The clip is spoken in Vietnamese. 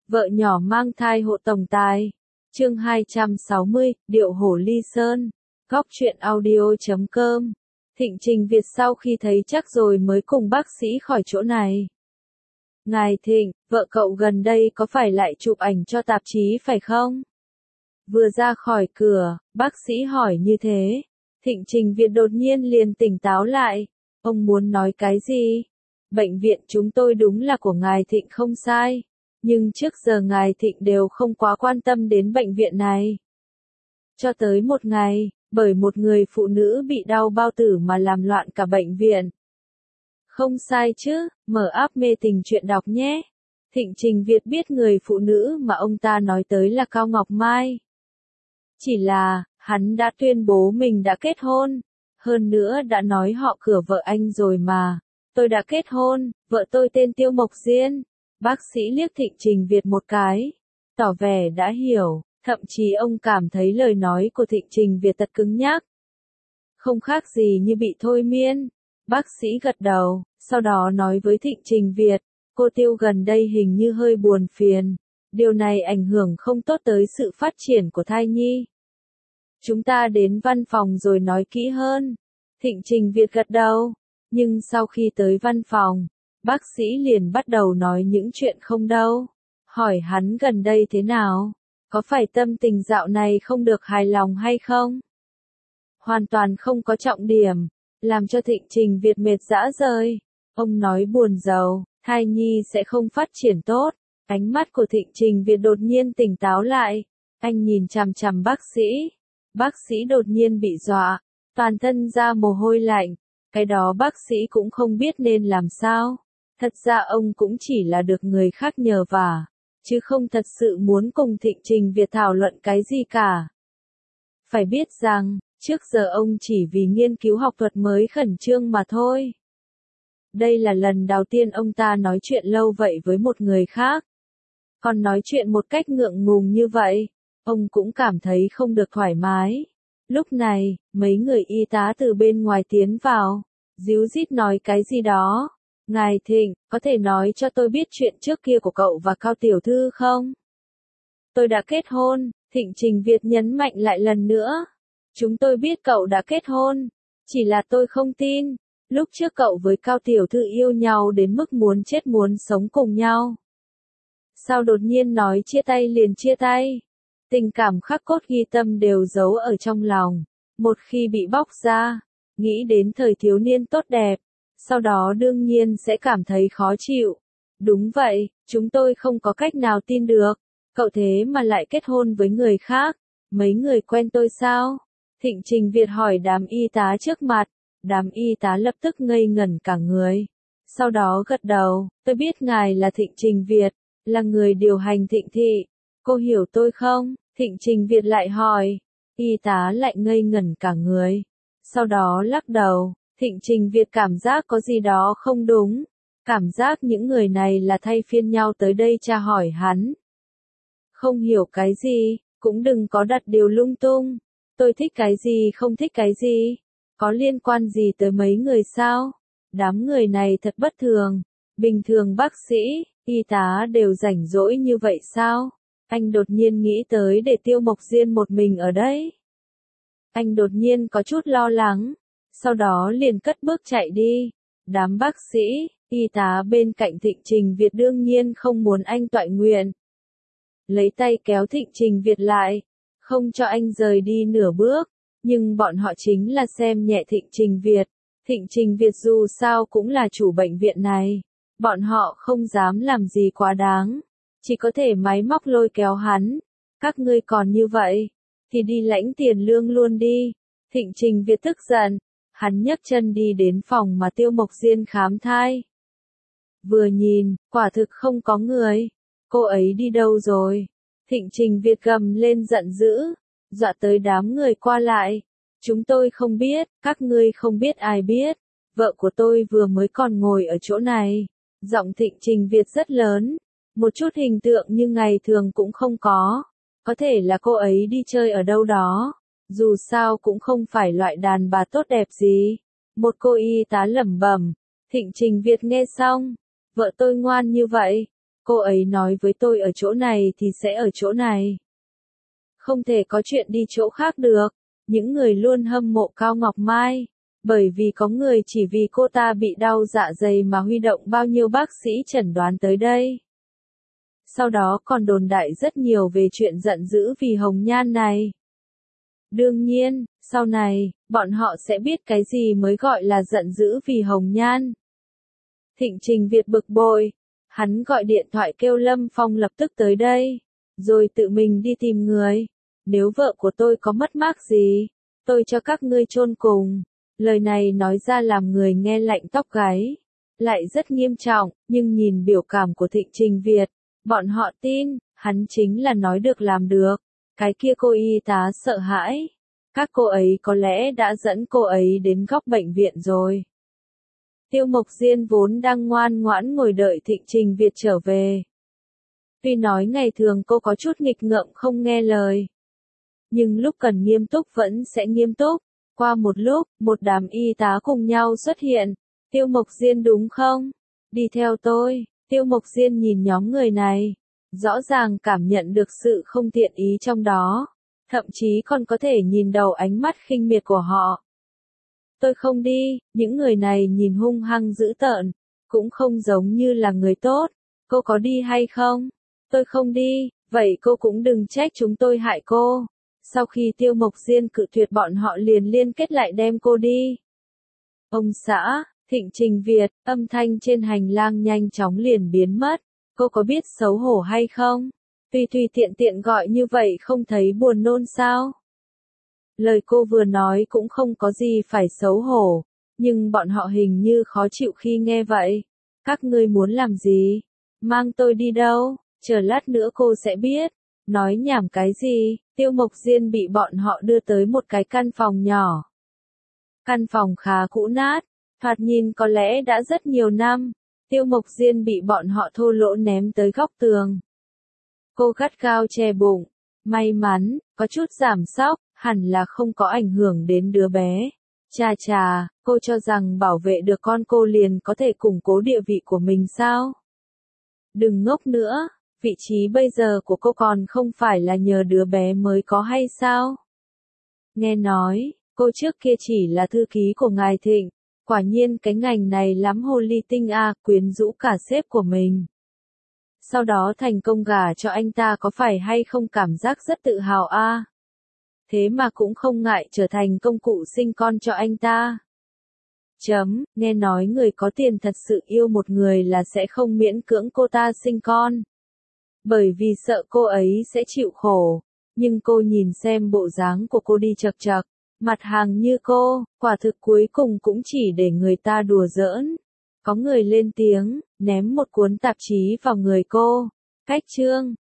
Vợ nhỏ mang thai hộ tổng tài. Chương 260, Điệu hổ ly sơn. Góc truyện audio.com. Thịnh Trình Việt sau khi thấy chắc rồi mới cùng bác sĩ khỏi chỗ này. Ngài Thịnh, vợ cậu gần đây có phải lại chụp ảnh cho tạp chí phải không? Vừa ra khỏi cửa, bác sĩ hỏi như thế. Thịnh Trình Việt đột nhiên liền tỉnh táo lại. Ông muốn nói cái gì? Bệnh viện chúng tôi đúng là của ngài Thịnh không sai. Nhưng trước giờ ngài Thịnh đều không quá quan tâm đến bệnh viện này. Cho tới một ngày, bởi một người phụ nữ bị đau bao tử mà làm loạn cả bệnh viện. Không sai chứ, mở app mê tình chuyện đọc nhé. Thịnh Trình Việt biết người phụ nữ mà ông ta nói tới là Cao Ngọc Mai. Chỉ là, hắn đã tuyên bố mình đã kết hôn. Hơn nữa đã nói họ cửa vợ anh rồi mà. Tôi đã kết hôn, vợ tôi tên Tiêu Mộc Diên. Bác sĩ liếc Thịnh Trình Việt một cái, tỏ vẻ đã hiểu, thậm chí ông cảm thấy lời nói của Thịnh Trình Việt thật cứng nhắc. Không khác gì như bị thôi miên. Bác sĩ gật đầu, sau đó nói với Thịnh Trình Việt, cô Tiêu gần đây hình như hơi buồn phiền. Điều này ảnh hưởng không tốt tới sự phát triển của thai nhi. Chúng ta đến văn phòng rồi nói kỹ hơn. Thịnh Trình Việt gật đầu, nhưng sau khi tới văn phòng, bác sĩ liền bắt đầu nói những chuyện không đâu. Hỏi hắn gần đây thế nào? Có phải tâm tình dạo này không được hài lòng hay không? Hoàn toàn không có trọng điểm, làm cho Thịnh Trình Việt mệt rã rời. Ông nói buồn rầu, thai nhi sẽ không phát triển tốt. Ánh mắt của Thịnh Trình Việt đột nhiên tỉnh táo lại. Anh nhìn chằm chằm bác sĩ. Bác sĩ đột nhiên bị dọa, toàn thân ra mồ hôi lạnh. Cái đó bác sĩ cũng không biết nên làm sao. Thật ra ông cũng chỉ là được người khác nhờ vả, chứ không thật sự muốn cùng Thịnh Trình Việt thảo luận cái gì cả. Phải biết rằng, trước giờ ông chỉ vì nghiên cứu học thuật mới khẩn trương mà thôi. Đây là lần đầu tiên ông ta nói chuyện lâu vậy với một người khác. Còn nói chuyện một cách ngượng ngùng như vậy, ông cũng cảm thấy không được thoải mái. Lúc này, mấy người y tá từ bên ngoài tiến vào, díu dít nói cái gì đó. Ngài Thịnh, có thể nói cho tôi biết chuyện trước kia của cậu và Cao Tiểu Thư không? Tôi đã kết hôn, Thịnh Trình Việt nhấn mạnh lại lần nữa. Chúng tôi biết cậu đã kết hôn, chỉ là tôi không tin. Lúc trước cậu với Cao Tiểu Thư yêu nhau đến mức muốn chết muốn sống cùng nhau. Sao đột nhiên nói chia tay liền chia tay? Tình cảm khắc cốt ghi tâm đều giấu ở trong lòng. Một khi bị bóc ra, nghĩ đến thời thiếu niên tốt đẹp. Sau đó đương nhiên sẽ cảm thấy khó chịu. Đúng vậy, chúng tôi không có cách nào tin được. Cậu thế mà lại kết hôn với người khác. Mấy người quen tôi sao? Thịnh Trình Việt hỏi đám y tá trước mặt. Đám y tá lập tức ngây ngẩn cả người. Sau đó gật đầu, tôi biết ngài là Thịnh Trình Việt, là người điều hành Thịnh thị. Cô hiểu tôi không? Thịnh Trình Việt lại hỏi. Y tá lại ngây ngẩn cả người. Sau đó lắc đầu. Thịnh Trình Việt cảm giác có gì đó không đúng. Cảm giác những người này là thay phiên nhau tới đây tra hỏi hắn. Không hiểu cái gì, cũng đừng có đặt điều lung tung. Tôi thích cái gì không thích cái gì. Có liên quan gì tới mấy người sao? Đám người này thật bất thường. Bình thường bác sĩ, y tá đều rảnh rỗi như vậy sao? Anh đột nhiên nghĩ tới để Tiêu Mộc Diên một mình ở đấy. Anh đột nhiên có chút lo lắng. Sau đó liền cất bước chạy đi. Đám bác sĩ, y tá bên cạnh Thịnh Trình Việt đương nhiên không muốn anh toại nguyện. Lấy tay kéo Thịnh Trình Việt lại, không cho anh rời đi nửa bước. Nhưng bọn họ chính là xem nhẹ Thịnh Trình Việt. Thịnh Trình Việt dù sao cũng là chủ bệnh viện này. Bọn họ không dám làm gì quá đáng. Chỉ có thể máy móc lôi kéo hắn. Các ngươi còn như vậy, thì đi lãnh tiền lương luôn đi. Thịnh Trình Việt tức giận. Hắn nhấc chân đi đến phòng mà Tiêu Mộc Diên khám thai. Vừa nhìn, quả thực không có người. Cô ấy đi đâu rồi? Thịnh Trình Việt gầm lên giận dữ, dọa tới đám người qua lại. Chúng tôi không biết, các ngươi không biết ai biết. Vợ của tôi vừa mới còn ngồi ở chỗ này. Giọng Thịnh Trình Việt rất lớn. Một chút hình tượng như ngày thường cũng không có. Có thể là cô ấy đi chơi ở đâu đó. Dù sao cũng không phải loại đàn bà tốt đẹp gì. Một cô y tá lẩm bẩm. Thịnh Trình Việt nghe xong. Vợ tôi ngoan như vậy. Cô ấy nói với tôi ở chỗ này thì sẽ ở chỗ này. Không thể có chuyện đi chỗ khác được. Những người luôn hâm mộ Cao Ngọc Mai. Bởi vì có người chỉ vì cô ta bị đau dạ dày mà huy động bao nhiêu bác sĩ chẩn đoán tới đây. Sau đó còn đồn đại rất nhiều về chuyện giận dữ vì hồng nhan này. Đương nhiên, sau này, bọn họ sẽ biết cái gì mới gọi là giận dữ vì hồng nhan. Thịnh Trình Việt bực bội. Hắn gọi điện thoại kêu Lâm Phong lập tức tới đây. Rồi tự mình đi tìm người. Nếu vợ của tôi có mất mát gì, tôi cho các ngươi chôn cùng. Lời này nói ra làm người nghe lạnh tóc gáy. Lại rất nghiêm trọng, nhưng nhìn biểu cảm của Thịnh Trình Việt, bọn họ tin, hắn chính là nói được làm được. Cái kia cô y tá sợ hãi. Các cô ấy có lẽ đã dẫn cô ấy đến góc bệnh viện rồi. Tiêu Mộc Diên vốn đang ngoan ngoãn ngồi đợi Thịnh Trình Việt trở về. Tuy nói ngày thường cô có chút nghịch ngợm không nghe lời. Nhưng lúc cần nghiêm túc vẫn sẽ nghiêm túc. Qua một lúc, một đám y tá cùng nhau xuất hiện. Tiêu Mộc Diên đúng không? Đi theo tôi. Tiêu Mộc Diên nhìn nhóm người này. Rõ ràng cảm nhận được sự không tiện ý trong đó. Thậm chí còn có thể nhìn đầu ánh mắt khinh miệt của họ. Tôi không đi, những người này nhìn hung hăng dữ tợn. Cũng không giống như là người tốt. Cô có đi hay không? Tôi không đi, vậy cô cũng đừng trách chúng tôi hại cô. Sau khi Tiêu Mộc Diên cự tuyệt bọn họ liền liên kết lại đem cô đi. Ông xã, Thịnh Trình Việt, âm thanh trên hành lang nhanh chóng liền biến mất. Cô có biết xấu hổ hay không? Tùy tùy tiện tiện gọi như vậy không thấy buồn nôn sao? Lời cô vừa nói cũng không có gì phải xấu hổ. Nhưng bọn họ hình như khó chịu khi nghe vậy. Các ngươi muốn làm gì? Mang tôi đi đâu? Chờ lát nữa cô sẽ biết. Nói nhảm cái gì? Tiêu Mộc Diên bị bọn họ đưa tới một cái căn phòng nhỏ. Căn phòng khá cũ nát, thoạt nhìn có lẽ đã rất nhiều năm. Tiêu Mộc Diên bị bọn họ thô lỗ ném tới góc tường. Cô gắt gao che bụng. May mắn, có chút giảm sóc, hẳn là không có ảnh hưởng đến đứa bé. Chà chà, cô cho rằng bảo vệ được con cô liền có thể củng cố địa vị của mình sao? Đừng ngốc nữa. Vị trí bây giờ của cô còn không phải là nhờ đứa bé mới có hay sao? Nghe nói, cô trước kia chỉ là thư ký của ngài Thịnh. Quả nhiên cái ngành này lắm hồ ly tinh a, quyến rũ cả sếp của mình. Sau đó thành công gả cho anh ta có phải hay không cảm giác rất tự hào a? Thế mà cũng không ngại trở thành công cụ sinh con cho anh ta. Nghe nói người có tiền thật sự yêu một người là sẽ không miễn cưỡng cô ta sinh con. Bởi vì sợ cô ấy sẽ chịu khổ. Nhưng cô nhìn xem bộ dáng của cô đi chật chật. Mặt hàng như cô, quả thực cuối cùng cũng chỉ để người ta đùa giỡn. Có người lên tiếng, ném một cuốn tạp chí vào người cô. Cách chương